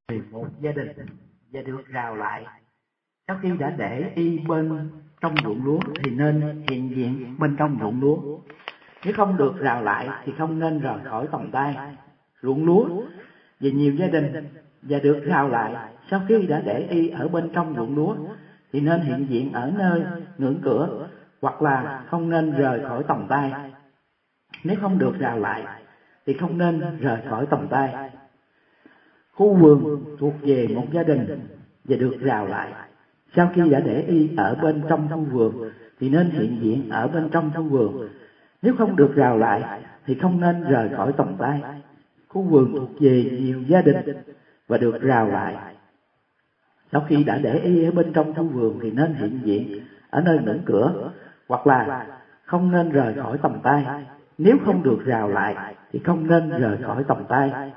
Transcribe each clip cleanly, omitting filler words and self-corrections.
một gia đình và được rào lại. Sau khi đã để y bên trong ruộng lúa thì nên hiện diện bên trong ruộng lúa. Nếu không được rào lại thì không nên rời khỏi tầm tay ruộng lúa. Về nhiều gia đình và được rào lại, sau khi đã để y ở bên trong ruộng lúa thì nên hiện diện ở nơi ngưỡng cửa, hoặc là không nên rời khỏi tầm tay. Nếu không được rào lại thì không nên rời khỏi tầm tay. Khu vườn thuộc về một gia đình và được rào lại. Sau khi đã để y ở bên trong khu vườn thì nên hiện diện ở bên trong khu vườn. Nếu không được rào lại thì không nên rời khỏi tầm tay. Khu vườn thuộc về nhiều gia đình và được rào lại. Sau khi đã để y ở bên trong khu vườn thì nên hiện diện ở nơi ngưỡng cửa, hoặc là không nên rời khỏi tầm tay. Nếu không được rào lại thì không nên rời khỏi tầm tay.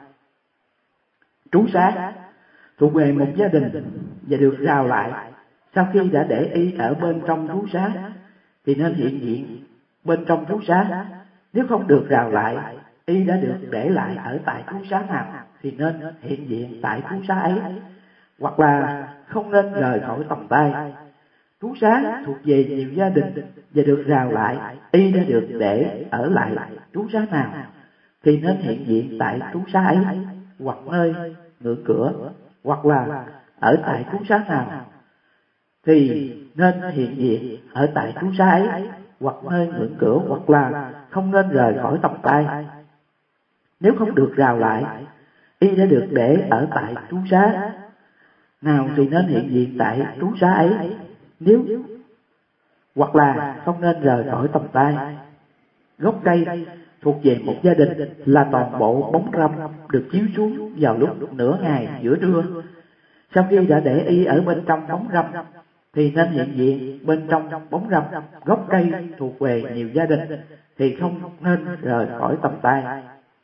Trú xá thuộc về một gia đình và được rào lại. Sau khi đã để y ở bên trong trú xá thì nên hiện diện bên trong trú xá. Nếu không được rào lại, y đã được để lại ở tại trú xá nào thì nên hiện diện tại trú xá ấy, hoặc là không nên rời khỏi tầm tay. Trú xá thuộc về nhiều gia đình và được rào lại, y đã được để ở lại trú xá nào thì nên hiện diện tại trú xá ấy, hoặc nơi ngưỡng cửa, hoặc là ở tại trú xá nào thì nên hiện diện ở tại trú xá ấy, hoặc nơi ngưỡng cửa, hoặc là không nên rời khỏi tầm tay. Nếu không được rào lại, y đã được để ở tại trú xá nào thì nên hiện diện tại trú xá ấy, nếu hoặc là không nên rời khỏi tầm tay. Gốc cây thuộc về một gia đình là toàn bộ bóng râm được chiếu xuống vào lúc nửa ngày giữa trưa. Sau khi đã để y ở bên trong bóng râm thì nên hiện diện bên trong bóng râm. Gốc cây thuộc về nhiều gia đình thì không nên rời khỏi tầm tay.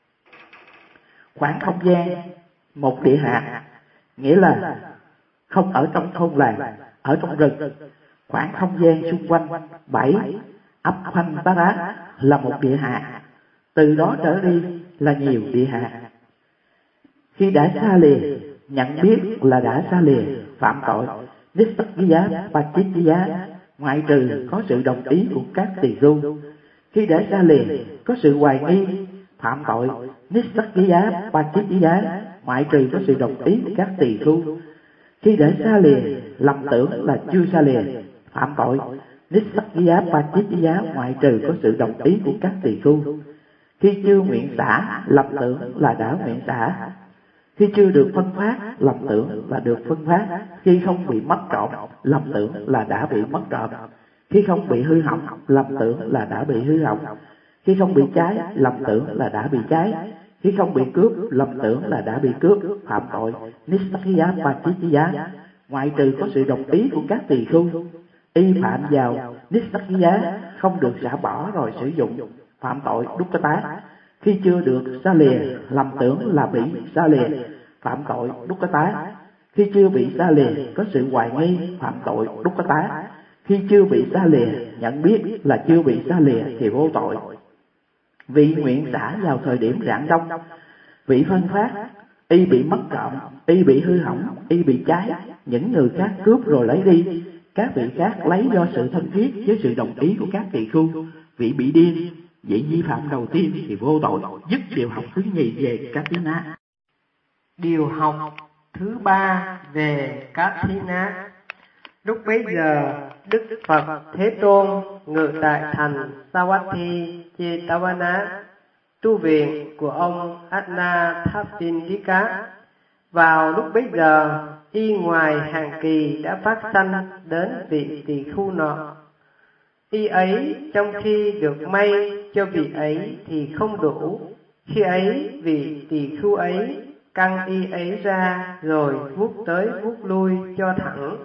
Khoảng không gian một địa hạt, nghĩa là không ở trong thôn làng, ở trong rừng. Khoảng không gian xung quanh 7 ấp khoanh tá rá là một địa hạt, từ đó trở đi là nhiều địa hạt. Khi đã xa lìa, nhận biết là đã xa lìa, phạm tội Nissaggiya Pachittiya, ngoại trừ có sự đồng ý của các tỳ khưu. Khi đã xa lìa, có sự hoài nghi, phạm tội Nissaggiya Pachittiya, ngoại trừ có sự đồng ý của các tỳ khưu. Khi đã xa lìa, lầm tưởng là chưa xa lìa, phạm tội Nissaggiya Pachittiya, ngoại trừ có sự đồng ý của các tỳ khưu. Khi chưa nguyện xả, lầm tưởng là đã nguyện xả. Khi chưa được phân phát, lầm tưởng là được phân phát. Khi không bị mất trộm, lầm tưởng là đã bị mất trộm. Khi không bị hư hỏng, lầm tưởng là đã bị hư hỏng. Khi không bị cháy, lầm tưởng là đã bị cháy. Khi không bị cướp, lầm tưởng là đã bị cướp, phạm tội Nissaggiya Pachittiya, ngoại trừ có sự đồng ý của các tỳ khưu. Y phạm vào Nissaggiya không được xả bỏ rồi sử dụng, phạm tội Dukkata. Khi chưa được xa lìa, lầm tưởng là bị xa lìa, phạm tội Dukkata. Khi chưa bị xa lìa, có sự hoài nghi, phạm tội Dukkata. Khi chưa bị xa lìa, nhận biết là chưa bị xa lìa thì vô tội. Vị nguyện xả vào thời điểm rạng đông, vị phân phát, y bị mất trộm, y bị hư hỏng, y bị cháy, những người khác cướp rồi lấy đi, các vị khác lấy do sự thân thiết với sự đồng ý của các tỳ khưu, vị bị điên, vị vi phạm đầu tiên thì vô tội. Dứt điều học thứ nhì về Kathina. Điều học thứ ba về Kathina. Lúc bấy giờ, Đức Phật Thế Tôn ngự tại thành Savatthi Jetavana, tu viện của ông Anathapindika. Vào lúc bấy giờ, y ngoài hàng kỳ đã phát sanh đến vị tỳ khưu nọ. Y ấy trong khi được may cho vị ấy thì không đủ. Khi ấy vị tỳ khưu ấy căng y ấy ra rồi vuốt tới vuốt lui cho thẳng.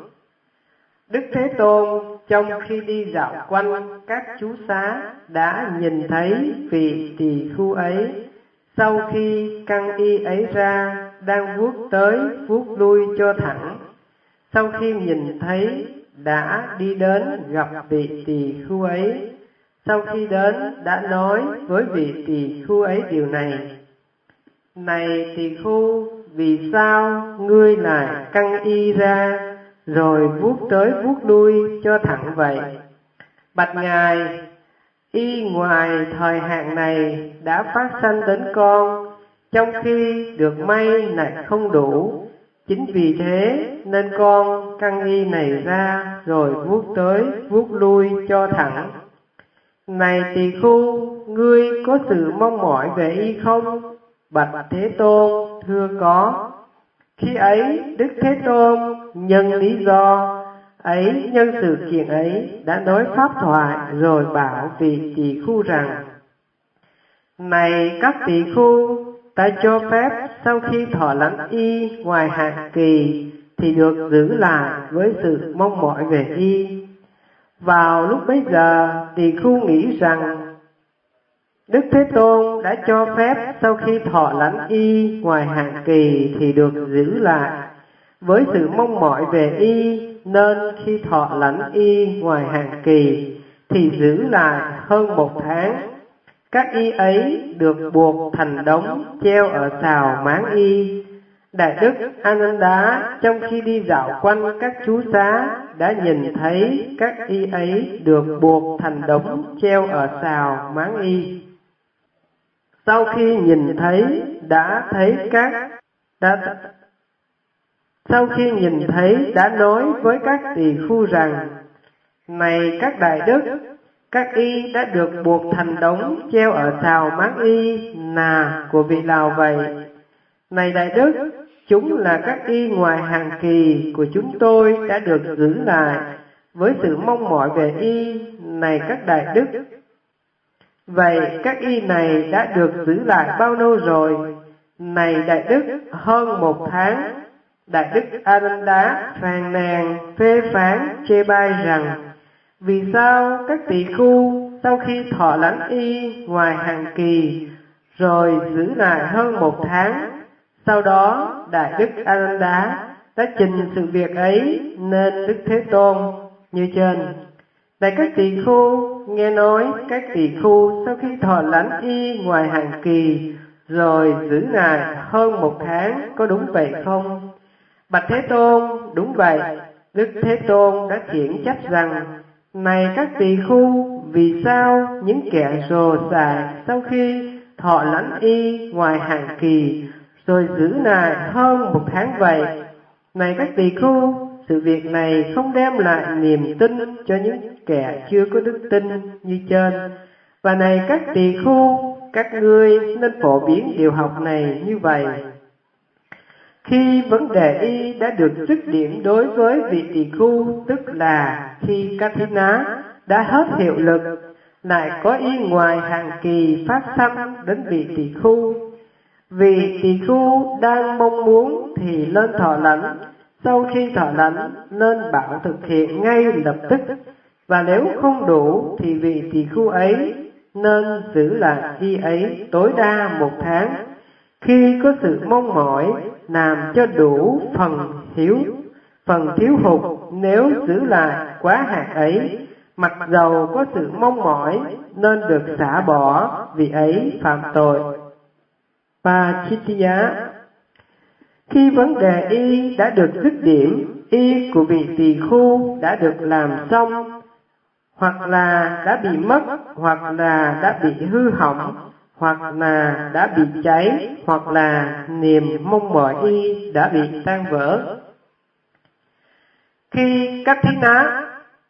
Đức Thế Tôn trong khi đi dạo quanh các chú xá đã nhìn thấy vị tỳ khưu ấy, sau khi căng y ấy ra đang vuốt tới vuốt lui cho thẳng. Sau khi nhìn thấy đã đi đến gặp vị tỳ khưu ấy. Sau khi đến đã nói với vị tỳ khưu ấy điều này: Này tỳ khưu, vì sao ngươi lại căng y ra, rồi vuốt tới vuốt lui cho thẳng vậy? Bạch Ngài, y ngoài thời hạn này đã phát sanh đến con, trong khi được may lại không đủ. Chính vì thế nên con căng y này ra, rồi vuốt tới vuốt lui cho thẳng. Này tỳ khu, ngươi có sự mong mỏi về y không? Bạch Thế Tôn, thưa có. Khi ấy Đức Thế Tôn nhân lý do ấy, nhân sự kiện ấy đã nói pháp thoại, rồi bảo vị tỳ khu rằng: Này các tỳ khu, ta cho phép sau khi thọ lãnh y ngoài hạn kỳ thì được giữ lại với sự mong mỏi về y. Vào lúc bấy giờ, tỳ khu nghĩ rằng Đức Thế Tôn đã cho phép sau khi thọ lãnh y ngoài hạn kỳ thì được giữ lại với sự mong mỏi về y, nên khi thọ lãnh y ngoài hạn kỳ thì giữ lại hơn 1 tháng. Các y ấy được buộc thành đống treo ở sào máng y. Đại đức Ananda trong khi đi dạo quanh các chú xá đã nhìn thấy các y ấy được buộc thành đống treo ở sào máng y. Sau khi nhìn thấy đã nói với các tỳ khu rằng: Này các đại đức, các y đã được buộc thành đống treo ở sào máng y là của vị nào vậy? Này đại đức, chúng là các y ngoài hàng kỳ của chúng tôi đã được giữ lại với sự mong mỏi về y. Này các đại đức, vậy các y này đã được giữ lại bao lâu rồi? Này đại đức, hơn 1 tháng. Đại đức Ananda phàn nàn phê phán chê bai rằng: Vì sao các tỳ khu sau khi thọ lãnh y ngoài hàng kỳ rồi giữ lại hơn 1 tháng? Sau đó Đại đức Ananda đã trình sự việc ấy nên Đức Thế Tôn như trên. Này các tỳ khu, nghe nói các tỳ khu sau khi thọ lãnh y ngoài hàng kỳ rồi giữ lại hơn 1 tháng, có đúng vậy không? Bạch Thế Tôn, đúng vậy. Đức Thế Tôn đã khiển trách rằng: Này các tỳ khu, vì sao những kẻ rồ sài sau khi thọ lãnh y ngoài hàng kỳ rồi giữ lại hơn 1 tháng vậy? Này các tỳ khu, sự việc này không đem lại niềm tin cho những kẻ chưa có đức tin như trên. Và này các tỳ khu, các ngươi nên phổ biến điều học này như vậy. Khi vấn đề y đã được dứt điểm đối với vị tỳ khu, tức là khi Kathina đã hết hiệu lực, lại có y ngoài hàng kỳ phát sanh đến vị tỳ khu. Vị tỳ khu đang mong muốn thì lên thọ lãnh, sau khi thọ lãnh nên bảo thực hiện ngay lập tức, và nếu không đủ thì vị tỳ khu ấy nên giữ lại y ấy tối đa 1 tháng. Khi có sự mong mỏi, làm cho đủ phần thiếu hụt, nếu giữ lại quá hạn ấy, mặc dầu có sự mong mỏi nên được xả bỏ vì ấy phạm tội. Pachittiya. Khi vấn đề y đã được dứt điểm, y của vị tỳ khu đã được làm xong, hoặc là đã bị mất, hoặc là đã bị hư hỏng, hoặc là đã bị cháy, hoặc là niềm mong mỏi y đã bị tan vỡ. Khi Kathina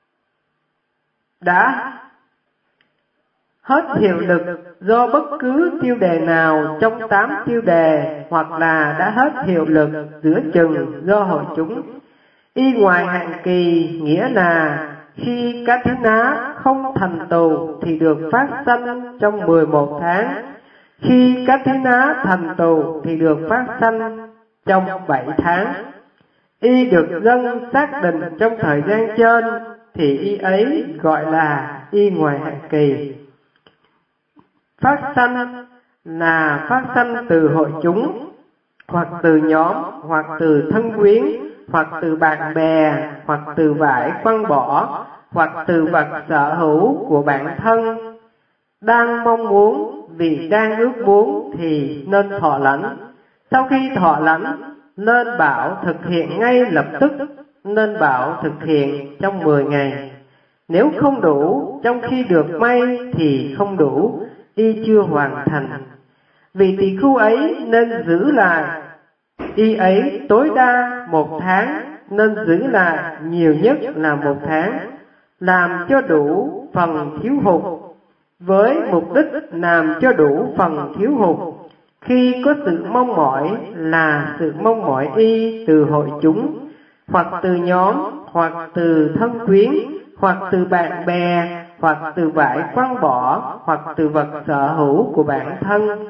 đã hết hiệu lực do bất cứ tiêu đề nào trong 8 tiêu đề, hoặc là đã hết hiệu lực giữa chừng do hội chúng, y ngoài hạn kỳ nghĩa là khi Kathina không thành tựu thì được phát sanh trong 11 tháng. Khi Kathina thành tựu thì được phát sanh trong 7 tháng. Y được dân xác định trong thời gian trên thì y ấy gọi là y ngoài hạn kỳ. Phát sanh là phát sanh từ hội chúng, hoặc từ nhóm, hoặc từ thân quyến, hoặc từ bạn bè, hoặc từ vải quăng bỏ, hoặc từ vật sở hữu của bản thân. Đang mong muốn, vì đang ước muốn thì nên thọ lãnh. Sau khi thọ lãnh, nên bảo thực hiện ngay lập tức, nên bảo thực hiện trong 10 ngày. Nếu không đủ trong khi được may thì không đủ, y chưa hoàn thành. Vị tỳ khưu ấy nên giữ lại, y ấy tối đa 1 tháng, nên giữ lại nhiều nhất là 1 tháng, làm cho đủ phần thiếu hụt, với mục đích làm cho đủ phần thiếu hụt. Khi có sự mong mỏi là sự mong mỏi y từ hội chúng, hoặc từ nhóm, hoặc từ thân quyến, hoặc từ bạn bè, hoặc từ vải quăng bỏ, hoặc từ vật sở hữu của bản thân.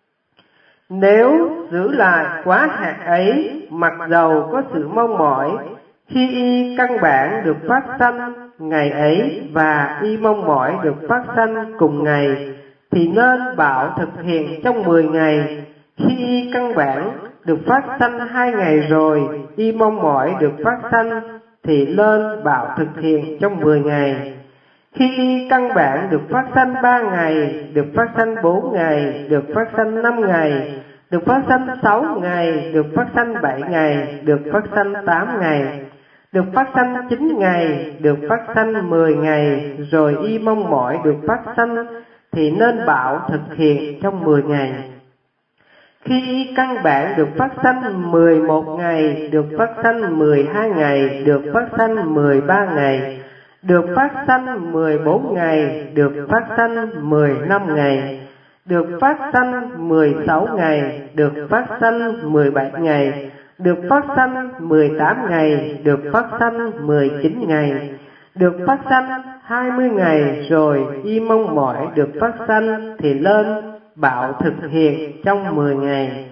Nếu giữ lại quá hạn ấy, mặc dầu có sự mong mỏi, khi y căn bản được phát sanh ngày ấy và y mong mỏi được phát sanh cùng ngày, thì nên bảo thực hiện trong 10 ngày. Khi y căn bản được phát sanh 2 ngày rồi, y mong mỏi được phát sanh, thì nên bảo thực hiện trong 10 ngày. Khi y căn bản được phát sanh 3 ngày, được phát sanh 4 ngày, được phát sanh 5 ngày, được phát sanh 6 ngày, được phát sanh 7 ngày, được phát sanh 8 ngày, được phát sanh 9 ngày, được phát sanh 10 ngày, rồi y mong mỏi được phát sanh, thì nên bảo thực hiện trong 10 ngày. Khi y căn bản được phát sanh 11 ngày, được phát sanh 12 ngày, được phát sanh 13 ngày, được phát sanh 14 ngày, được phát sanh 15 ngày, được phát sanh 16 ngày, được phát sanh 17 ngày, được phát sanh 18 ngày, được phát sanh 19 ngày, được phát sanh 20 ngày, rồi y mong mỏi được phát sanh, thì lên bảo thực hiện trong 10 ngày.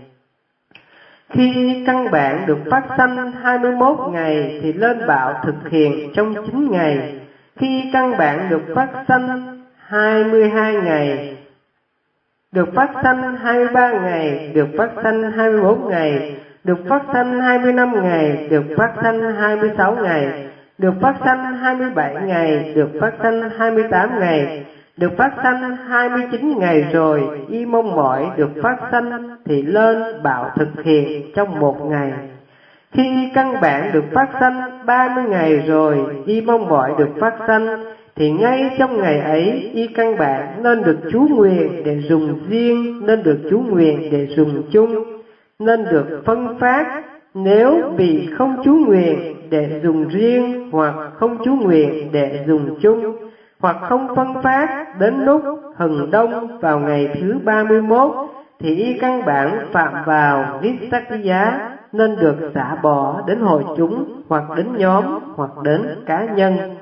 Khi căn bản được phát sanh 21 ngày, thì lên bảo thực hiện trong 9 ngày. Khi căn bản được phát sanh 22 ngày, được phát sanh 23 ngày, được phát sanh 21 ngày, được phát sanh 25 ngày, được phát sanh 26 ngày, được phát sanh 27 ngày, được phát sanh 28 ngày, được phát sanh 29 ngày rồi, y mong mỏi được phát sanh, thì lên bảo thực hiện trong 1 ngày. Khi căn bản được phát sanh 30 ngày rồi, y mong mỏi được phát sanh, thì ngay trong ngày ấy, y căn bản nên được chú nguyện để dùng riêng, nên được chú nguyện để dùng chung, nên được phân phát. Nếu vì không chú nguyện để dùng riêng, hoặc không chú nguyện để dùng chung, hoặc không phân phát đến lúc hừng đông vào ngày thứ 31, thì y căn bản phạm vào Nissakkiya, nên được xả bỏ đến hội chúng, hoặc đến nhóm, hoặc đến cá nhân.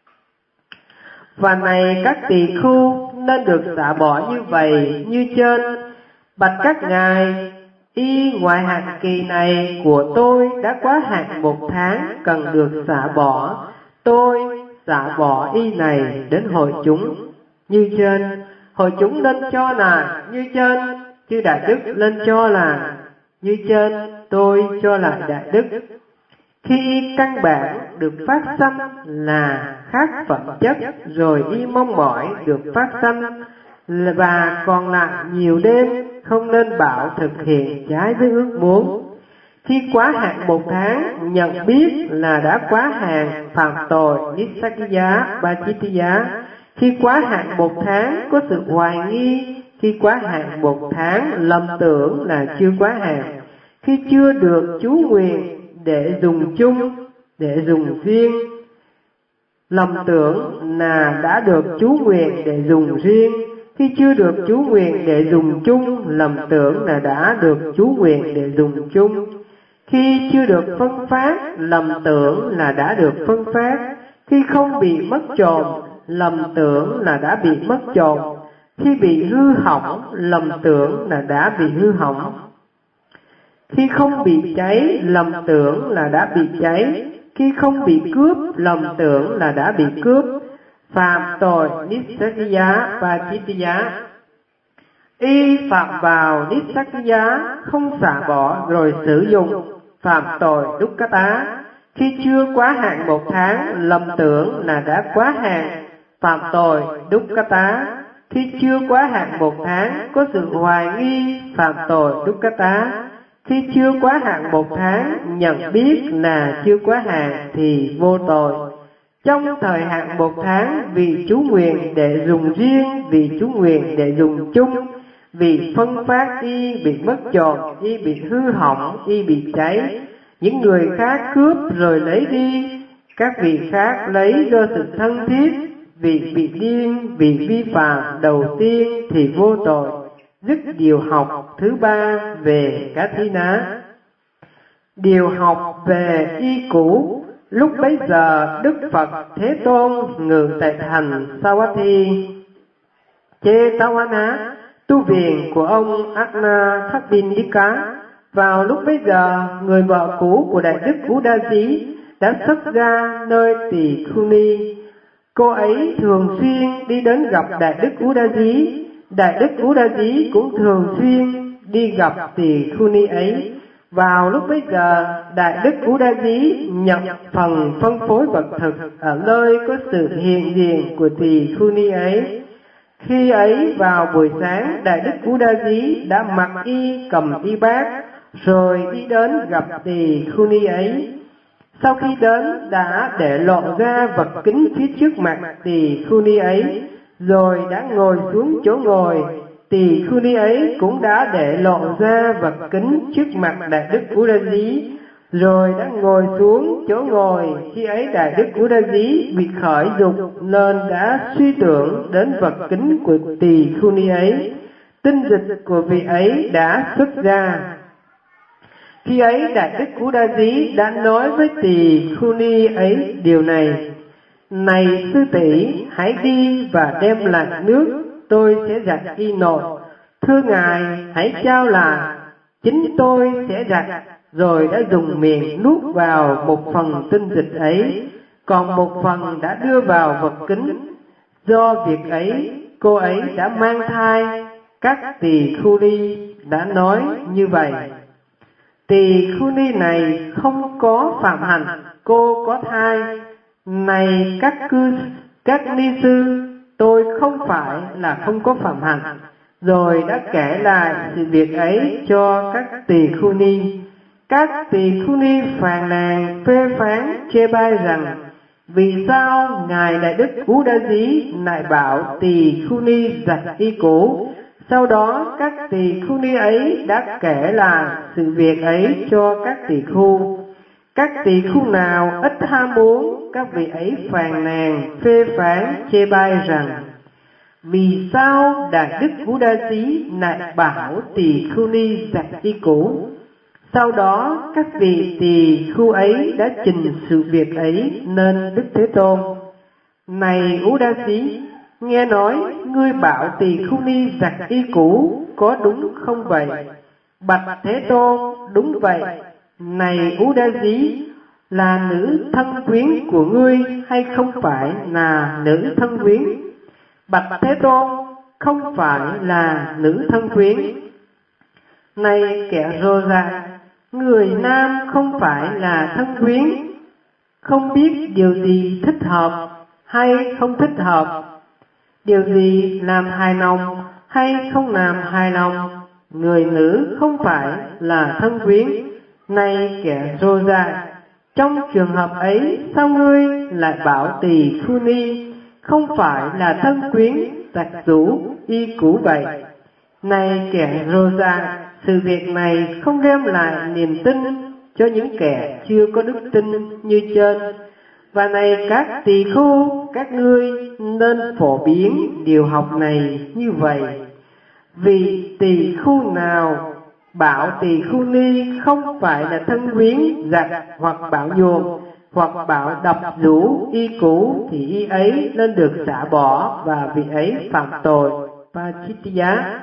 Và này các tỳ khưu, nên được xả bỏ như vậy như trên. Bạch các ngài, y ngoại hạn kỳ này của tôi đã quá hạn 1 tháng, cần được xả bỏ. Tôi xả bỏ y này đến hội chúng như trên. Hội chúng nên cho là như trên, chư Đại Đức lên cho là như trên, tôi cho lại Đại Đức. Khi căn bản được phát sanh là khác phẩm chất, rồi y mong mỏi được phát sanh, và còn lại nhiều đêm, không nên bảo thực hiện trái với ước muốn. Khi quá hạn 1 tháng, nhận biết là đã quá hạn, phạm tội Nissakkiya Pachittiya. Khi quá hạn 1 tháng, có sự hoài nghi. Khi quá hạn 1 tháng, lầm tưởng là chưa quá hạn. Khi chưa được chú nguyện để dùng chung, để dùng riêng, lầm tưởng là đã được chú nguyện để dùng riêng. Khi chưa được chú nguyện để dùng chung, lầm tưởng là đã được chú nguyện để dùng chung. Khi chưa được phân phát, lầm tưởng là đã được phân phát. Khi không bị mất trộm, lầm tưởng là đã bị mất trộm. Khi bị hư hỏng, lầm tưởng là đã bị hư hỏng. Khi không bị cháy, lầm tưởng là đã bị cháy. Khi không bị cướp, lầm tưởng là đã bị cướp. Phạm tội Nissakkiya Pachittiya. Y phạm vào Nissakkiya, không xả bỏ rồi sử dụng, phạm tội Dukkata. Khi chưa quá hạn 1 tháng, lầm tưởng là đã quá hạn, phạm tội Dukkata. Khi chưa quá hạn 1 tháng, có sự hoài nghi, phạm tội Dukkata. Khi chưa quá hạn 1 tháng, nhận biết là chưa quá hạn thì vô tội. Trong thời hạn 1 tháng, vì chú nguyện để dùng riêng, vì chú nguyện để dùng chung, vì phân phát y bị mất trộm, y bị hư hỏng, y bị cháy, những người khác cướp rồi lấy đi, các vị khác lấy do sự thân thiết, vì bị điên, vì vi phạm đầu tiên thì vô tội. Dứt điều học thứ 3 về cá thi ná. Điều học về y cũ. Lúc bấy giờ Đức Phật Thế Tôn ngự tại thành Savatthi Chetavana, tu viện của ông Anathapindika. Vào lúc bấy giờ, người vợ cũ của Đại Đức Udaji đã xuất ra nơi Tỳ Khưu Ni. Cô ấy thường xuyên đi đến gặp Đại Đức Udaji. Đại Đức Udaji cũng thường xuyên đi gặp Tỳ Khưu Ni ấy. Vào lúc bấy giờ, Đại Đức Udaji nhận phần phân phối vật thực ở nơi có sự hiện diện của Tỳ Khưu Ni ấy. Khi ấy vào buổi sáng, Đại Đức Udaji đã mặc y cầm y bát, rồi đi đến gặp Tỳ Khưu Ni ấy. Sau khi đến, đã để lộ ra vật kính phía trước mặt Tỳ Khưu Ni ấy, rồi đã ngồi xuống chỗ ngồi. Tỳ Khưu Ni ấy cũng đã để lộ ra vật kính trước mặt Đại Đức Udaji, rồi đã ngồi xuống chỗ ngồi. Khi ấy Đại Đức Udaji bị khởi dục nên đã suy tưởng đến vật kính của Tỳ Khưu Ni ấy. Tinh dịch của vị ấy đã xuất ra. Khi ấy Đại Đức Udaji đã nói với Tỳ Khưu Ni ấy điều này: Này sư tỷ, hãy đi và đem lại nước, tôi sẽ giặt y nội. Thưa ngài, hãy trao lại, chính tôi sẽ giặt. Rồi đã dùng miệng nuốt vào một phần tinh dịch ấy, còn một phần đã đưa vào vật kính. Do việc ấy, cô ấy đã mang thai. Các Tỳ Khưu Ni đã nói như vậy: Tỳ Khưu Ni này không có phạm hạnh, cô có thai. Này các ni sư, tôi không phải là không có phạm hạnh. Rồi đã kể lại sự việc ấy cho các Tỳ Khưu Ni. Các Tỳ Khưu Ni phàn nàn phê phán chê bai rằng: Vì sao ngài Đại Đức Udaji lại bảo Tỳ Khưu Ni giặt y cũ? Sau đó các Tỳ Khưu Ni ấy đã kể lại sự việc ấy cho các Tỳ Khưu. Các Tỳ Khưu nào ít ham muốn, các vị ấy phàn nàn phê phán chê bai rằng: Vì sao Đại Đức Udaji lại bảo Tỳ Khưu Ni giặt y cũ? Sau đó các vị Tỳ Khưu ấy đã trình sự việc ấy nên Đức Thế Tôn: Này Udaji, nghe nói ngươi bảo Tỳ Khưu Ni giặt y cũ, có đúng không vậy? Bạch Thế Tôn: Đúng vậy. Này Udaji, là nữ thân quyến của ngươi hay không phải là nữ thân quyến? Bạch Thế Tôn: Không phải là nữ thân quyến. Này kẻ rô ra, người nam không phải là thân quyến, không biết điều gì thích hợp hay không thích hợp, điều gì làm hài lòng hay không làm hài lòng. Người nữ không phải là thân quyến. Này kẻ rô ra, trong trường hợp ấy sao ngươi lại bảo Tỳ Khưu Ni không phải là thân quyến giặt giũ y cũ vậy? Này kẻ rô ra, sự việc này không đem lại niềm tin cho những kẻ chưa có đức tin như trên. Và này các Tỳ Khưu, các ngươi nên phổ biến điều học này như vậy. Vì Tỳ Khưu nào bảo Tỳ Khưu Ni không phải là thân quyến giặt hoặc bảo nhuộm hoặc bảo đập rũ y cũ, thì y ấy nên được xả bỏ và vị ấy phạm tội Pachittiya.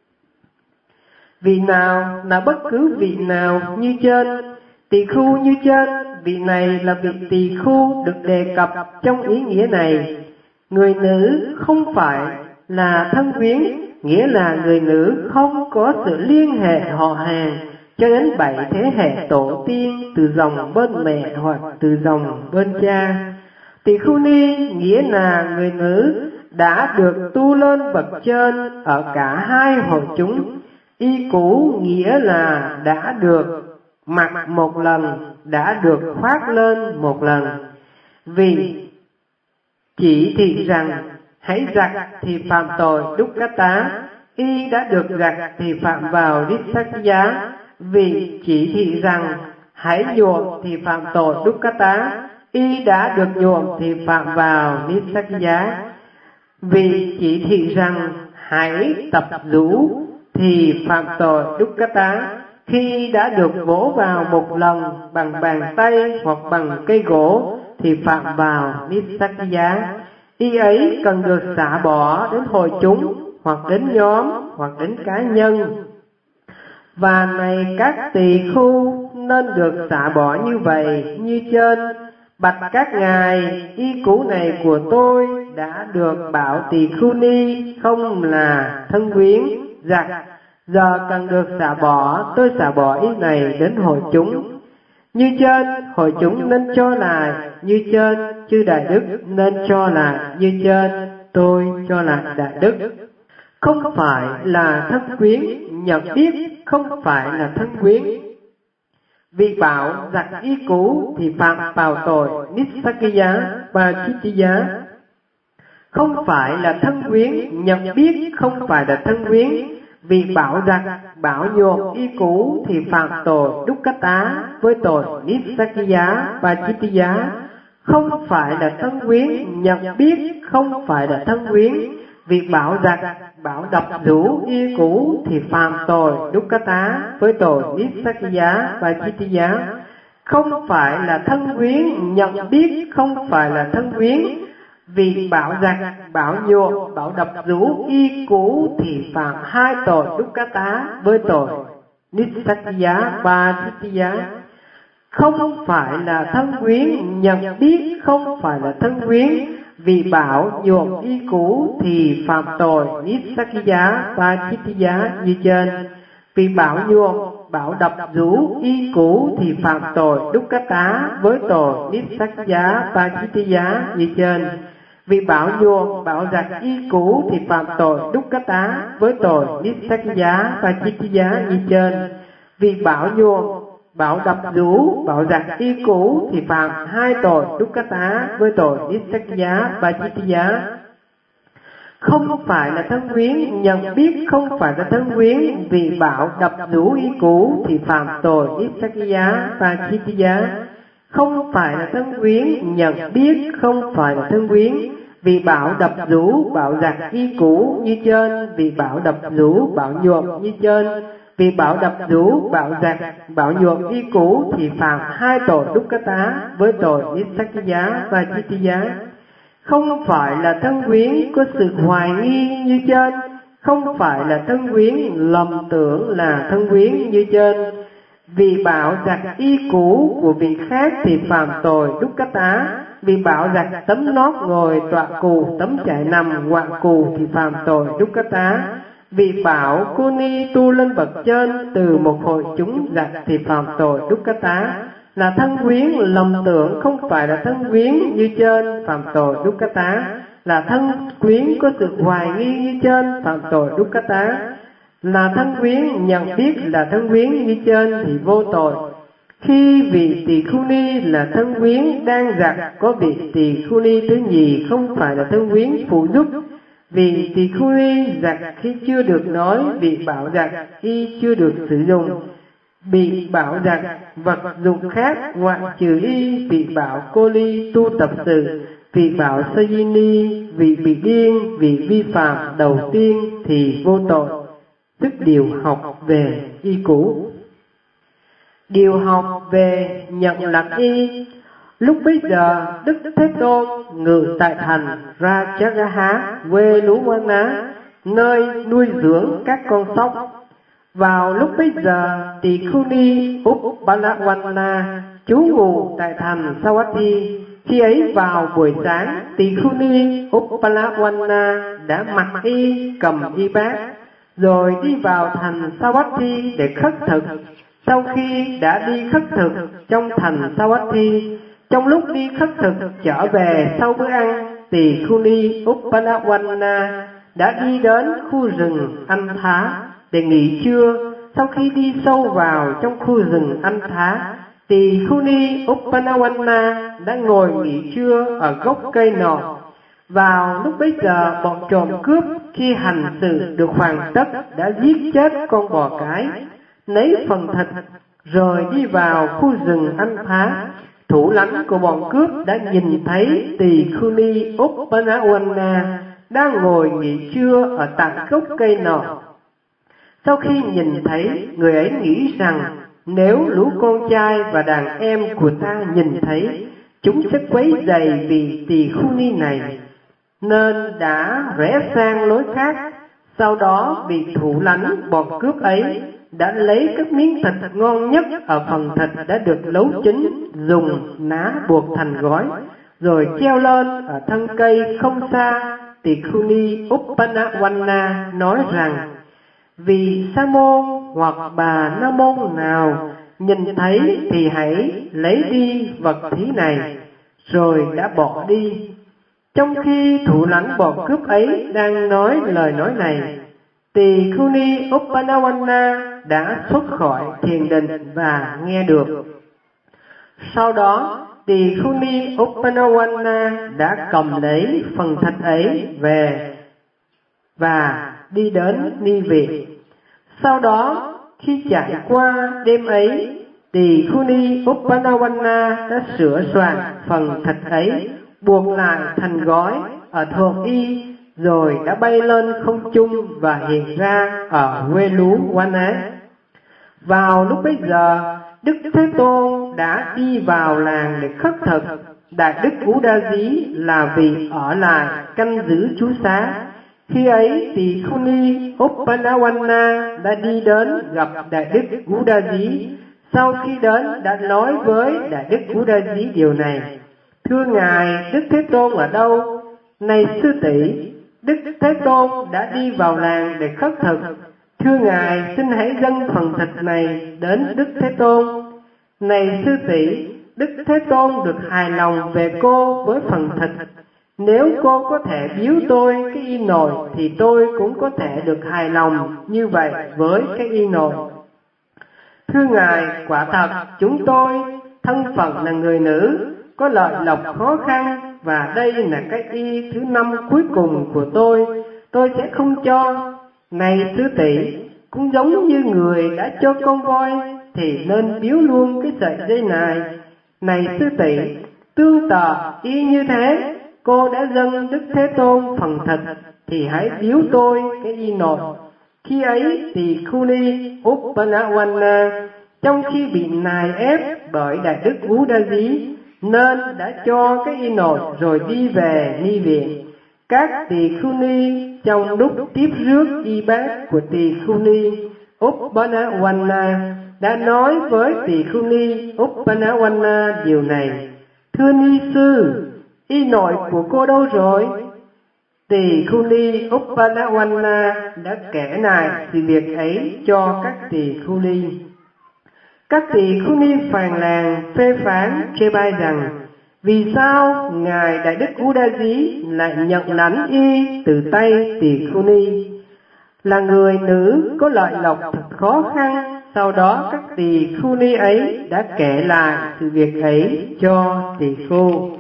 Vị nào là bất cứ vị nào như trên, Tỳ Khưu như trên, vị này là vị Tỳ Khưu được đề cập trong ý nghĩa này. Người nữ không phải là thân quyến, nghĩa là người nữ không có sự liên hệ họ hàng cho đến 7 thế hệ tổ tiên từ dòng bên mẹ hoặc từ dòng bên cha. Tỳ Khưu Ni nghĩa là người nữ đã được tu lên bậc trên ở cả hai hội chúng. Y cũ nghĩa là đã được mặc một lần, đã được khoác lên một lần. Vì chỉ thị rằng hãy giặt thì phạm tội Dukkata, y đã được giặt thì phạm vào Nissaggiya. Vì chỉ thị rằng hãy nhuộm thì phạm tội Dukkata, y đã được nhuộm thì phạm vào Nissaggiya. Vì chỉ thị rằng hãy tập rũ thì phạm tội Dukkata, khi đã được vỗ vào một lần bằng bàn tay hoặc bằng cây gỗ thì phạm vào Nissaggiya. Y ấy cần được xả bỏ đến hội chúng, hoặc đến nhóm, hoặc đến cá nhân. Và này các tỳ khu, nên được xả bỏ như vậy như trên. Bạch các ngài, y cũ này của tôi đã được bảo tỳ khu ni không là thân quyến giặt, giờ cần được xả bỏ, tôi xả bỏ ý này đến hội chúng. Như trên, hội chúng nên cho lại như trên, chư đại đức nên cho lại như trên, tôi cho lại đại đức. Không phải là thân quyến, nhận biết không phải là thân quyến. Vì bảo giặt y cũ thì phạm vào tội Nissaggiya và Chittiya. Không phải là thân quyến, nhận biết không phải là thân quyến. Vì bảo giặt, bảo nhuộm y cũ thì phạm tội Dukkata với tội Nissaggiya và Chittiya. Không phải là thân quyến, nhận biết không phải là thân quyến. Vì bảo giặt, bảo đập rũ y cũ thì phạm tội Dukkata với tội Nissaggiya và Chittiya. Không phải là thân quyến, nhận biết không phải là thân quyến. Vì bảo giặt, bảo nhuộm, bảo đập rũ y cũ thì phạm hai tội Dukkata với tội Nissaggiya và Chittiya. Không phải là thân quyến, nhận biết không phải là thân quyến. Vì bảo nhuộm y cũ thì phạm tội Nissaggiya và Chittiya như trên. Vì bảo nhuộm, bảo đập rũ y cũ thì phạm tội Dukkata với tội Nissaggiya và Chittiya như trên. Vì bảo nhuộm, bảo giặt y cũ thì phạm tội Dukkata với tội Nissaggiya và Chittiya như trên. Vì bảo nhuộm, bảo đập rũ, bảo giặt y cũ thì phạm hai tội Dukkata với tội Nissaggiya và Chittiya. Không phải là thân quyến, nhận biết không phải là thân quyến. Vì bảo đập rũ y cũ thì phạm tội Nissaggiya và Chittiya. Không phải là thân quyến, nhận biết không phải là thân quyến. Vì bảo đập rũ, bảo giặt y cũ như trên. Vì bảo đập rũ, bảo nhuộm như trên. Vì bảo đập rũ, bảo giặt, bảo nhuộm y cũ thì phạm hai tội Dukkata với tội Nissaggiya và Chittiya. Không phải là thân quyến có sự hoài nghi như trên. Không phải là thân quyến lầm tưởng là thân quyến như trên. Vì bảo giặt y cũ của vị khác thì phạm tội Dukkata. Vì bảo giặt tấm nót ngồi tọa cù, tấm trải nằm ngoạn cù thì phạm tội Dukkata. Vì bảo cô ni tu lên bậc trên từ một hội chúng giặt thì phạm tội Dukkata. Là thân quyến lầm tưởng không phải là thân quyến như trên, phạm tội Dukkata. Là thân quyến có sự hoài nghi như trên, phạm tội Dukkata. Là thân quyến nhận biết là thân quyến như trên thì vô tội. Khi vị tỳ khu ni là thân quyến đang giặt, có vị tỳ khu ni thứ nhì không phải là thân quyến phụ giúp. Vì tỳ khu ni giặt khi chưa được nói, bị bảo giặt y chưa được sử dụng. Bị bảo giặt vật dụng khác ngoại trừ y, bị bảo cô ly tu tập sự, vì bảo sơ di ni, vì bị điên, vì vi phạm đầu tiên thì vô tội. Tức điều học về y cũ. Điều học về nhận lạc y. Lúc bấy giờ Đức Thế Tôn ngự tại thành Rajagaha, quê Lú Mã Ná, nơi nuôi dưỡng các con sóc. Vào lúc bấy giờ tỳ khu ni Uppalawanna trú ngụ tại thành Savatthi. Khi ấy vào buổi sáng, tỳ khu ni Uppalawanna đã mặc y, cầm y bát, rồi đi vào thành Savatthi để khất thực. Sau khi đã đi khất thực trong thành Savatthi, trong lúc đi khất thực trở về sau bữa ăn, tỳ khu ni Uppalawanna đã đi đến khu rừng Anh Thá, để nghỉ trưa. Sau khi đi sâu vào trong khu rừng Anh Thá, Tỳ Khưu Ni Uppanawanna đã ngồi nghỉ trưa ở gốc cây nọ. Vào lúc bấy giờ, bọn trộm cướp khi hành sự được hoàn tất đã giết chết con bò cái, lấy phần thịt rồi đi vào khu rừng Anh Thá. Thủ lãnh của bọn cướp đã nhìn thấy Tỳ Khưu Ni Uppanawanna đang ngồi nghỉ trưa ở tại gốc cây nọ. Sau khi nhìn thấy, người ấy nghĩ rằng nếu lũ con trai và đàn em của ta nhìn thấy, chúng sẽ quấy rầy vị Tỳ Khưu Ni này, nên đã rẽ sang lối khác. Sau đó vị thủ lãnh bọn cướp ấy đã lấy các miếng thịt ngon nhất ở phần thịt đã được nấu chín, dùng ná buộc thành gói, rồi treo lên ở thân cây không xa. Tỳ Khưu Ni Uppanawanna nói rằng, vì sa môn hoặc bà na môn nào nhìn thấy thì hãy lấy đi vật thí này, rồi đã bỏ đi. Trong khi thủ lãnh bọn cướp ấy đang nói lời nói này, Tỳ Khưu Ni Uppanawanna đã xuất khỏi thiền định và nghe được. Sau đó, Tỳ Khưu Ni Uppanawanna đã cầm lấy phần thịt ấy về và đi đến Ni Viện. Sau đó, khi trải qua đêm ấy, Tỳ Khưu Ni Uppanawanna đã sửa soạn phần thịt ấy, buộc lại thành gói ở thượng y, rồi đã bay lên không trung và hiện ra ở quê lú Quan Á. Vào lúc bấy giờ, Đức Thế Tôn đã đi vào làng để khất thực. Đại Đức Vũ Đa Dí là vị ở lại canh giữ trú xá. Khi ấy, Tỳ Khưu Ni Uppanawanna đã đi đến gặp Đại Đức Vũ Đa Dí. Sau khi đến đã nói với Đại Đức Vũ Đa Dí điều này: Thưa Ngài, Đức Thế Tôn ở đâu? Này sư tỷ, Đức Thế Tôn đã đi vào làng để khất thực. Thưa Ngài, xin hãy dâng phần thịt này đến Đức Thế Tôn. Này sư tỷ, Đức Thế Tôn được hài lòng về cô với phần thịt. Nếu cô có thể biếu tôi cái y nồi thì tôi cũng có thể được hài lòng như vậy với cái y nồi. Thưa Ngài, quả thật chúng tôi thân phận là người nữ, có lợi lộc khó khăn, và đây là cái y thứ 5 cuối cùng của tôi sẽ không cho. Này sư tỷ, cũng giống như người đã cho con voi thì nên biếu luôn cái sợi dây này. Này sư tỷ, tương tự y như thế, cô đã dâng Đức Thế Tôn phần thịt thì hãy biếu tôi cái y nồi. Khi ấy Tỳ Khưu Ni Uppanawanna trong khi bị nài ép bởi Đại Đức Vũ Đa Dí nên đã cho cái y nồi rồi đi về Ni Viện. Các Tỳ Khưu Ni trong lúc tiếp rước y bát của Tỳ Khưu Ni Uppanawanna đã nói với Tỳ Khưu Ni Uppanawanna điều này: Thưa Ni sư, y nồi của cô đâu rồi? Tỳ Khưu Ni Uppanawanna đã kể lại sự việc ấy cho các Tỳ Khưu Ni. Các Tỳ Khưu Ni phàn nàn phê phán chê bai rằng: vì sao Ngài Đại Đức Vũ Đa Dí lại nhận lãnh y từ tay Tỳ Khưu Ni? Là người nữ có lợi lộc thật khó khăn. Sau đó các Tỳ Khưu Ni ấy đã kể lại sự việc ấy cho Tỳ Khưu.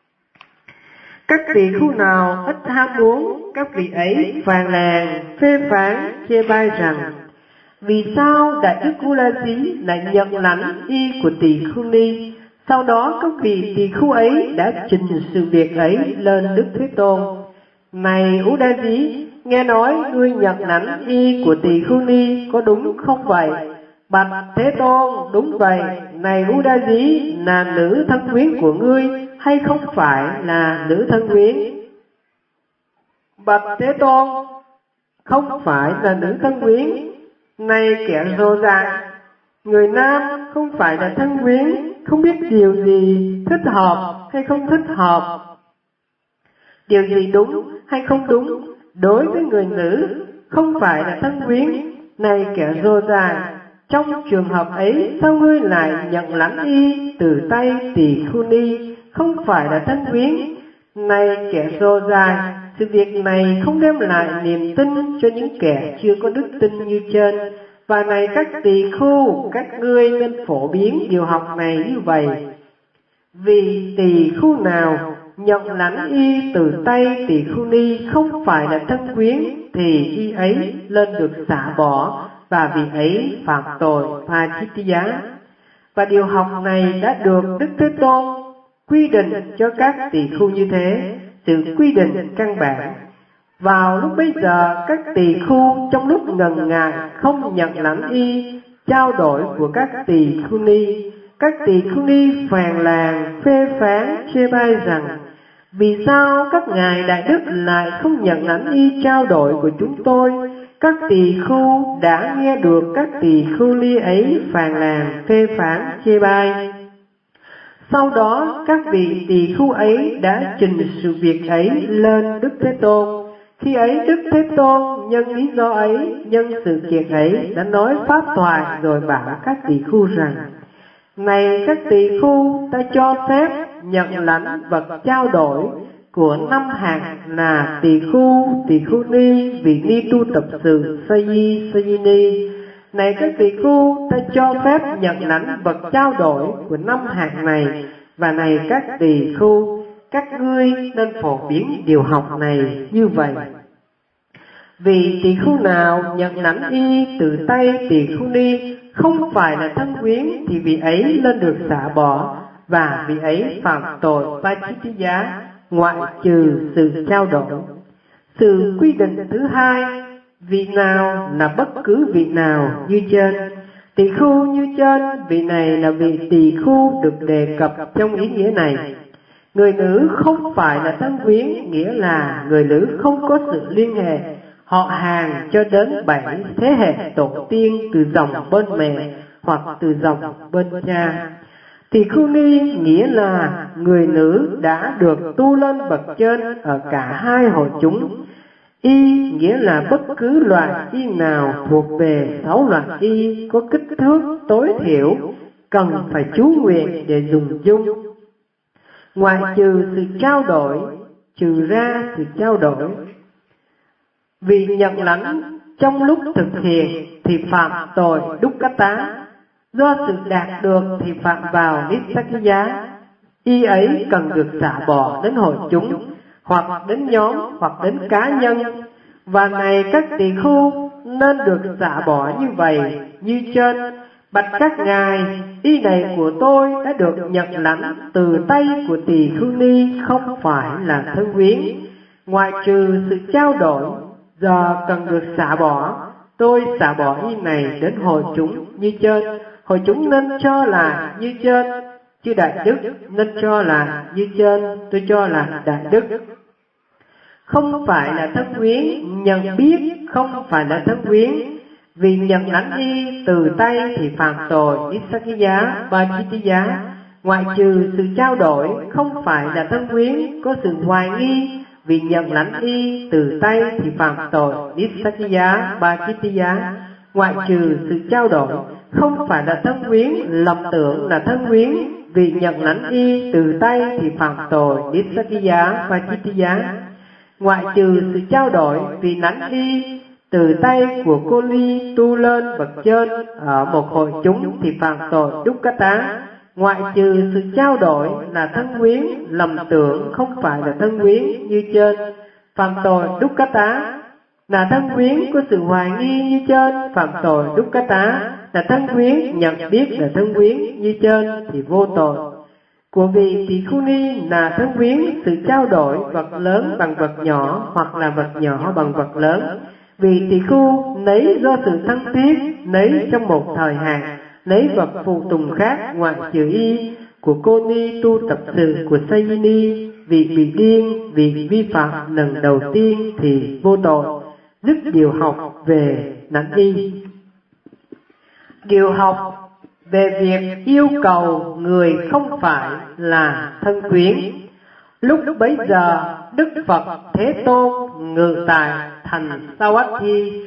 Các Tỳ Khưu nào ít ham muốn, các vị ấy phàn nàn phê phán chê bai rằng: vì sao Đại Đức Vũ Đa Dí lại nhận lãnh y của Tỳ Khưu Ni? Sau đó các vị Tỳ Khưu ấy đã trình sự việc ấy lên Đức Thế Tôn. Này Vũ Đa Dí, nghe nói ngươi nhận lãnh y của Tỳ Khưu Ni có đúng không vậy? Bạch Thế Tôn, đúng vậy. Này Vũ Đa Dí, là nữ thân quyến của ngươi hay không phải là nữ thân quyến? Bạch Thế Tôn, không phải là nữ thân quyến. Này kẻ rồ dại, người nam không phải là thân quyến, không biết điều gì thích hợp hay không thích hợp, điều gì đúng hay không đúng đối với người nữ, không phải là thân quyến. Này kẻ rồ dại, trong trường hợp ấy sao ngươi lại nhận lãnh y từ tay Tỳ Khưu Ni không phải là thân quyến? Này kẻ rồ dại, Sự việc này không đem lại niềm tin cho những kẻ chưa có đức tin như trên. Và này các tỳ khưu, các ngươi nên phổ biến điều học này như vậy. Vì tỳ khưu nào nhận lãnh y từ tay tỳ khưu ni không phải là thân quyến, thì y ấy lên được xả bỏ, và vì ấy phạm tội Pachittiya. Và điều học này đã được Đức Thế Tôn quy định cho các tỳ khưu như thế, sự quy định căn bản. Vào lúc bấy giờ, các tỳ khưu trong lúc ngần ngại không nhận lãnh y trao đổi của các tỳ khưu ni, các tỳ khưu ni phàn nàn phê phán chê bai rằng: vì sao các ngài đại đức lại không nhận lãnh y trao đổi của chúng tôi? Các tỳ khưu đã nghe được các tỳ khưu ni ấy phàn nàn phê phán chê bai. Sau đó các vị tỳ khưu ấy đã trình sự việc ấy lên Đức Thế Tôn. Khi ấy Đức Thế Tôn nhân lý do ấy, nhân sự kiện ấy đã nói pháp thoại rồi bảo các tỳ khưu rằng: này các tỳ khưu, ta cho phép nhận lãnh vật trao đổi của 5 hạng là tỳ khưu ni, vị ni tu tập sự Sayini. Này các tỳ khưu, ta cho phép nhận lãnh vật trao đổi của 5 hạng này. Và này các tỳ khưu, các ngươi nên phổ biến điều học này như vậy. Vì tỳ khưu nào nhận lãnh y từ tay tỳ khưu ni không phải là thân quyến, thì vị ấy lên được xả bỏ, và vị ấy phạm tội Pachittiya, ngoại trừ sự trao đổi. Sự quy định thứ hai, vị nào là bất cứ vị nào như trên. Tỳ khưu như trên, vị này là vị tỳ khưu được đề cập trong ý nghĩa này. Người nữ không phải là thân quyến, nghĩa là người nữ không có sự liên hệ họ hàng cho đến 7 thế hệ tổ tiên từ dòng bên mẹ hoặc từ dòng bên cha. Tỳ khưu ni nghĩa là người nữ đã được tu lên bậc trên ở cả hai hội chúng. Y nghĩa là bất cứ loại y nào thuộc về 6 loại y có kích thước tối thiểu cần phải chú nguyện để dùng chung, ngoại trừ sự trao đổi, trừ ra sự trao đổi. Vì nhận lãnh trong lúc thực hiện thì phạm tội Dukkata, do sự đạt được thì phạm vào Nissakhiya. Y ấy cần được xả bỏ đến hội chúng, hoặc đến nhóm, hoặc đến cá nhân. Và này các tỳ khưu nên được xả bỏ như vậy như trên. Bạch các ngài, y này của tôi đã được nhận lãnh từ tay của tỳ khưu ni không phải là thân quyến, ngoại trừ sự trao đổi. Do cần được xả bỏ, tôi xả bỏ y này đến hội chúng như trên. Hội chúng nên cho là như trên, chứ đại đức nên cho là như trên, tôi cho là đại đức. Không phải là thân quyến, nhận biết không phải là thân quyến. Vì nhận lãnh y từ tay thì phạm tội Nissakhiya Pachittiya, ngoại trừ sự trao đổi không phải là thân quyến, có sự hoài nghi. Vì nhận lãnh y từ tay thì phạm tội Nissakhiya Pachittiya, ngoại trừ sự trao đổi không phải là thân quyến, lầm tưởng là thân quyến. Vì nhận lãnh y từ tay thì phạm tội Nissakhiya Pachittiya, ngoại trừ sự trao đổi. Vì lãnh y từ tay của cô ly tu lên bậc trên ở một hội chúng thì phạm tội Dukkata, ngoại trừ sự trao đổi là thân quyến, lầm tưởng không phải là thân quyến như trên. Phạm tội Dukkata là thân quyến có sự hoài nghi như trên. Phạm tội Dukkata là thân quyến nhận biết là thân quyến như trên thì vô tội. Của vị tỳ khưu ni là thân quyến, sự trao đổi vật lớn bằng vật nhỏ hoặc là vật nhỏ bằng vật lớn. Vì tỳ khưu nấy do sự thân thiết, nấy trong một thời hạn, lấy vật phụ tùng khác ngoại trừ y của cô ni tu tập sự của Sayini. Vì bị điên, vì vi phạm lần đầu tiên thì vô tội. Dứt điều học về lãnh y. Điều học về việc yêu cầu người không phải là thân quyến. Lúc bấy giờ Đức Phật Thế Tôn ngự tại thành Savatthi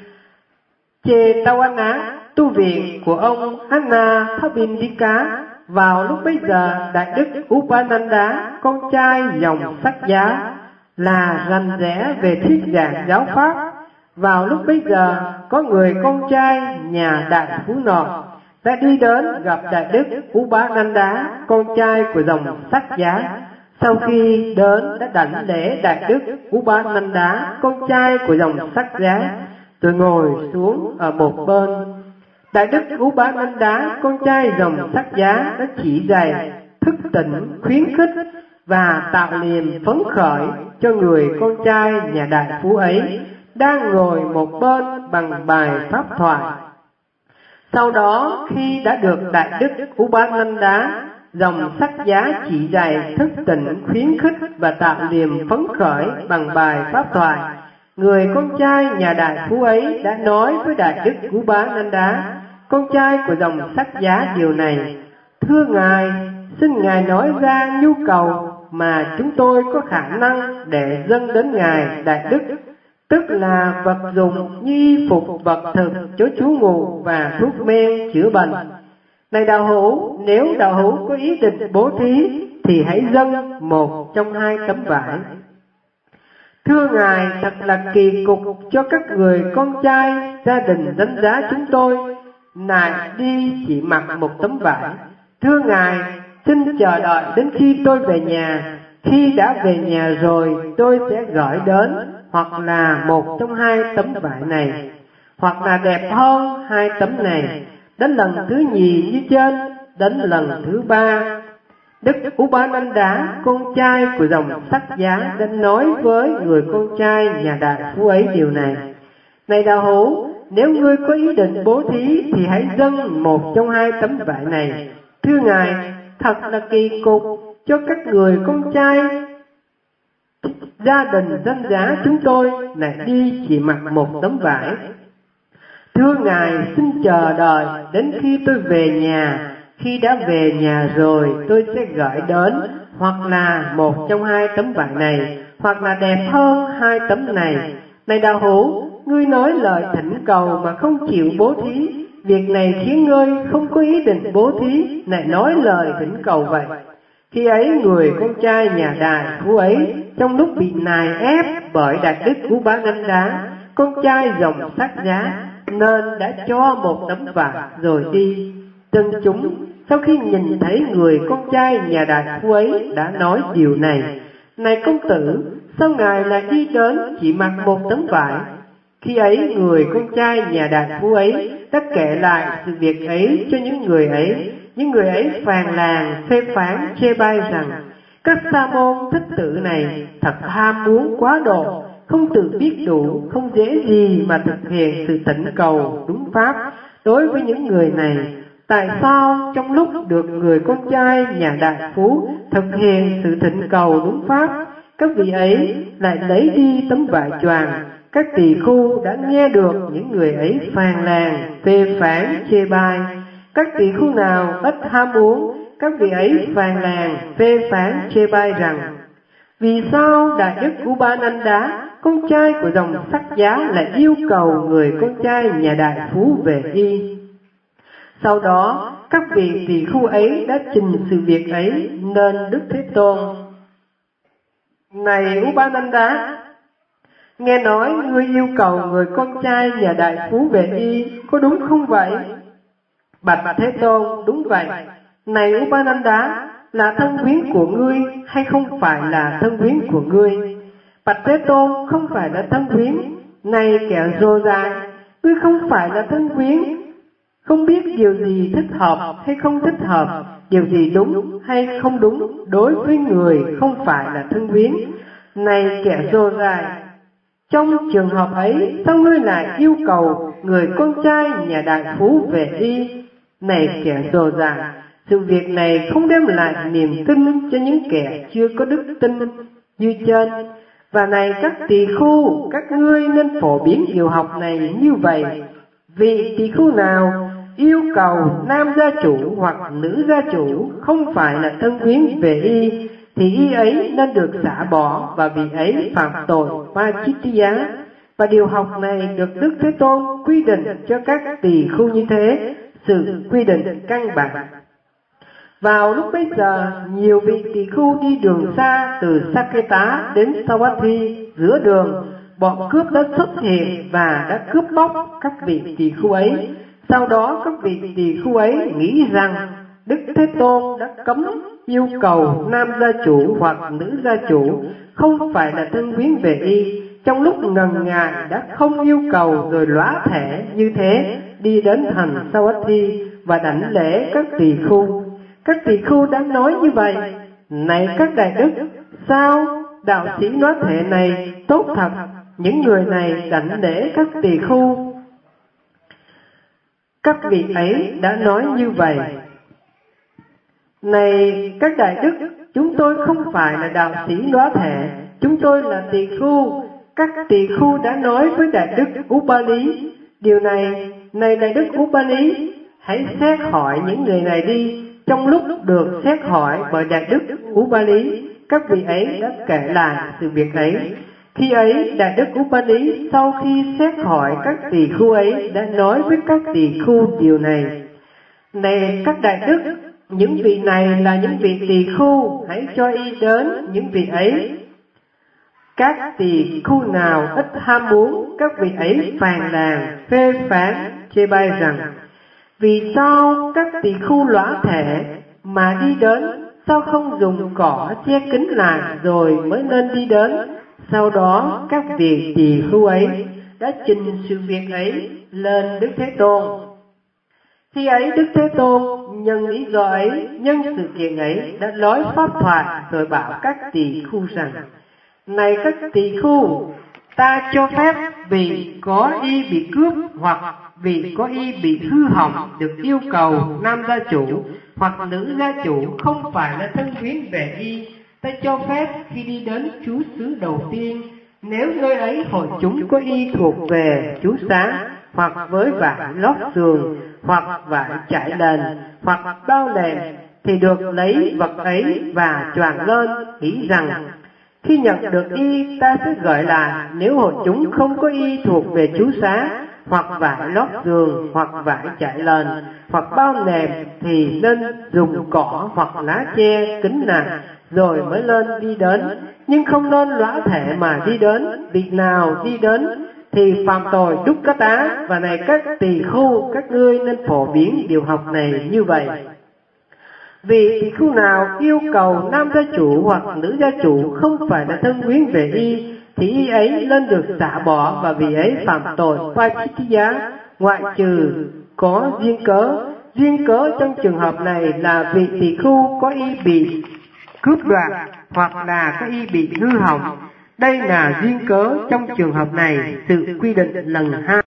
Chetavana, tu viện của ông Anathapindika. Vào lúc bấy giờ Đại đức Upananda, con trai dòng Sắc Giá, là rành rẽ về thuyết giảng giáo pháp. Vào lúc bấy giờ, có người con trai nhà đại phú nọ đã đi đến gặp đại đức Upananda, con trai của dòng Sắc Giá. Sau khi đến đã đảnh lễ đại đức Upananda, con trai của dòng Sắc Giá, rồi ngồi xuống ở một bên. Đại đức Upananda, con trai dòng Sắc Giá, đã chỉ dạy, thức tỉnh, khuyến khích và tạo niềm phấn khởi cho người con trai nhà đại phú ấy đang ngồi một bên bằng bài pháp thoại. Sau đó, khi đã được đại đức Upananda, dòng Sắc Giá chỉ dạy, thức tỉnh, khuyến khích và tạo niềm phấn khởi bằng bài pháp thoại, người con trai nhà đại phú ấy đã nói với đại đức Upananda, con trai của dòng Sắc Giá, điều này: thưa Ngài, xin Ngài nói ra nhu cầu mà chúng tôi có khả năng để dâng đến Ngài đại đức, tức là vật dụng như y phục, vật thực, chỗ trú ngụ và thuốc men chữa bệnh. Này đạo hữu, nếu đạo hữu có ý định bố thí thì hãy dâng một trong 2 tấm vải. Thưa Ngài, thật là kỳ cục cho các người con trai gia đình đánh giá chúng tôi lại đi chỉ mặc một tấm vải. Thưa Ngài, xin chờ đợi đến khi tôi về nhà. Khi đã về nhà rồi, tôi sẽ gửi đến hoặc là một trong 2 tấm vải này, hoặc là đẹp hơn 2 tấm này. Đến lần thứ nhì như trên, đến lần thứ 3, đức Upananda, con trai của dòng Sắc Giá, đã nói với người con trai nhà đại phú ấy điều này: này đạo hữu, nếu ngươi có ý định bố thí thì hãy dâng một trong 2 tấm vải này. Thưa Ngài, thật là kỳ cục cho các người con trai gia đình danh giá chúng tôi lại đi chỉ mặc một tấm vải. Thưa Ngài, xin chờ đợi đến khi tôi về nhà. Khi đã về nhà rồi, tôi sẽ gửi đến hoặc là một trong 2 tấm vải này, hoặc là đẹp hơn 2 tấm này. Này đạo hữu, ngươi nói lời thỉnh cầu mà không chịu bố thí, việc này khiến ngươi không có ý định bố thí, lại nói lời thỉnh cầu vậy. Khi ấy người con trai nhà đại phú ấy, trong lúc bị nài ép bởi đại đức Upananda, con trai dòng Sắc Giá, nên đã cho một tấm vải rồi đi. Dân chúng sau khi nhìn thấy người con trai nhà đại phú ấy đã nói điều này: này công tử, sao Ngài lại đi đến chỉ mặc một tấm vải? Khi ấy người con trai nhà đại phú ấy đã kể lại sự việc ấy cho những người ấy. Những người ấy phàn nàn, phê phán, chê bai rằng các sa môn thích tử này thật ham muốn quá độ, không tự biết đủ, không dễ gì mà thực hiện sự thỉnh cầu đúng pháp. Đối với những người này, tại sao trong lúc được người con trai nhà đại phú thực hiện sự thỉnh cầu đúng pháp, các vị ấy lại lấy đi tấm vải choàng? Các tỳ khưu đã nghe được những người ấy phàn nàn, phê phán, chê bai. Các tỳ khưu nào ít ham muốn, các vị ấy phàn nàn, phê phán, chê bai rằng: vì sao đại đức Upananda, con trai của dòng Sắc Giá, lại yêu cầu người con trai nhà đại phú về y? Sau đó, các vị tỳ khưu ấy đã trình sự việc ấy nên Đức Thế Tôn: này Upananda, nghe nói ngươi yêu cầu người con trai nhà đại phú về y, có đúng không vậy? Bạch Thế Tôn: đúng vậy. Này Upananda, là thân quyến của ngươi hay không phải là thân quyến của ngươi? Bạch Thế Tôn: không phải là thân quyến. Này kẻ rô dài, ngươi không phải là thân quyến, không biết điều gì thích hợp hay không thích hợp, điều gì đúng hay không đúng đối với người không phải là thân quyến. Này kẻ rô dài, trong trường hợp ấy, sao ngươi lại yêu cầu người con trai nhà đại phú về y? Này kẻ rồ dài, sự việc này không đem lại niềm tin cho những kẻ chưa có đức tin như trên. Và này các tỳ khưu, các ngươi nên phổ biến điều học này như vậy. Vì tỳ khưu nào yêu cầu nam gia chủ hoặc nữ gia chủ không phải là thân quyến về y, thì y ấy nên được xả bỏ, và vị ấy phạm tội Pachittiya. Và điều học này được Đức Thế Tôn quy định cho các tỳ khưu như thế, sự quy định căn bản. Vào lúc bấy giờ, nhiều vị tỳ khưu đi đường xa từ Saketa đến Savatthi. Giữa đường, bọn cướp đã xuất hiện và đã cướp bóc các vị tỳ khưu ấy. Sau đó các vị tỳ khưu ấy nghĩ rằng Đức Thế Tôn đã cấm yêu cầu nam gia chủ hoặc nữ gia chủ không phải là thân quyến về y. Trong lúc ngần ngại đã không yêu cầu rồi lõa thể như thế, đi đến thành Savatthi và đảnh lễ các tỳ khưu. Các tỳ khưu đã nói như vậy: này các đại đức, sao đạo sĩ nói thể này tốt thật? Những người này đảnh lễ các tỳ khưu. Các vị ấy đã nói như vậy: này các đại đức, chúng tôi không phải là đạo sĩ nói thể, chúng tôi là tỳ khưu. Các tỳ khưu đã nói với đại đức Upali điều này: này đại đức Upali, hãy xét hỏi những người này đi. Trong lúc được xét hỏi bởi đại đức Upali, các vị ấy đã kể lại sự việc ấy. Khi ấy, đại đức Upali sau khi xét hỏi các tỳ khưu ấy đã nói với các tỳ khưu điều này: này các đại đức, những vị này là những vị tỳ khưu, hãy cho y đến những vị ấy. Các tỳ khưu nào ít ham muốn, các vị ấy phàn nàn, phê phán, chê bai rằng: vì sao các tỳ khưu lõa thể mà đi đến, sao không dùng cỏ che kín lại rồi mới nên đi đến? Sau đó các vị tỳ khưu ấy đã trình sự việc ấy lên Đức Thế Tôn. Khi ấy Đức Thế Tôn nhân lý do ấy, nhân sự kiện ấy đã nói pháp thoại rồi bảo các tỳ khưu rằng: này các tỳ khưu, ta cho phép vì có y bị cướp hoặc vì có y bị hư hỏng được yêu cầu nam gia chủ hoặc nữ gia chủ không phải là thân quyến về y. Ta cho phép khi đi đến trú xứ đầu tiên, nếu nơi ấy hội chúng có y thuộc về trú xá, hoặc với vải lót giường, hoặc vải trải đền, hoặc bao nệm, thì được lấy vật ấy và choàng lên, nghĩ rằng khi nhận được y ta sẽ gợi lại. Nếu hội chúng không có y thuộc về trú xá, hoặc vải lót giường, hoặc vải trải lền, hoặc bao nệm, thì nên dùng cỏ hoặc lá che kín nặng rồi mới lên đi đến, nhưng không nên lõa thể mà đi đến. Vị nào đi đến thì phạm tội đúc cá tá. Và này các tỳ khưu, các ngươi nên phổ biến điều học này như vậy. Vì tỳ khưu nào yêu cầu nam gia chủ hoặc nữ gia chủ không phải là thân quyến về y, thì y ấy nên được xả bỏ, và vì ấy phạm tội Pachittiya, ngoại trừ có duyên cớ. Duyên cớ trong trường hợp này là vị tỳ khưu có y bị cướp đoạt hoặc là có y bị hư hỏng. Đây là duyên cớ trong trường hợp này. Sự quy định lần 2.